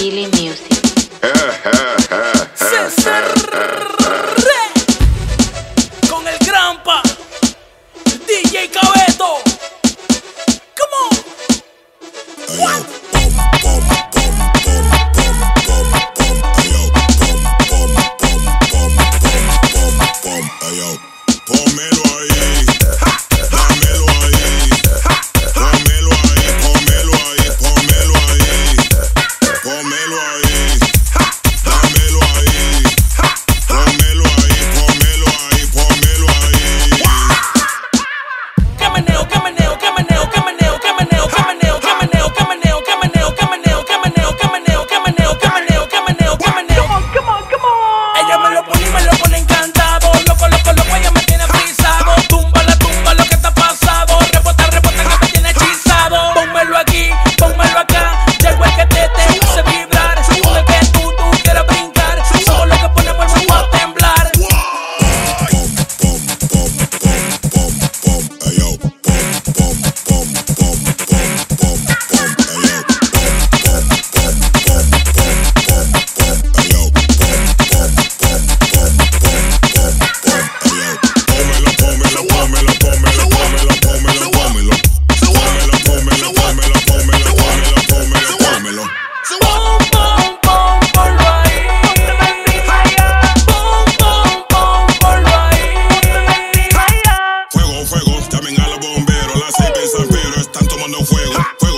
Billy Music. Con el Grampa, DJ Cabeto. Come on. What? Pónmelo ahí, dámelo ahí, pónmelo ahí, pónmelo ahí, pónmelo ahí, pónmelo ahí, dámelo ahí, pónmelo ahí, pónmelo ahí, pónmelo ahí. Que meneo, que meneo, que meneo, que meneo, que meneo, que meneo, que meneo, que meneo, que meneo, que meneo, que meneo, que meneo, que meneo, que meneo, que meneo, que meneo. Come on, come on. Ella me lo pone encantado, loco, loco, loco, ella me tiene frisado. Tumba lo que está pasado, rebota, rebota que me tiene hechizado. Pónmelo aquí, pónmelo acá, llegó el que te hace vibrar. Con el que tú quieras brincar, somos los que ponemos el mundo a temblar. Fuego, fuego, llamen a los bomberos, las 6 de San Pedro están tomando fuego. Fuego.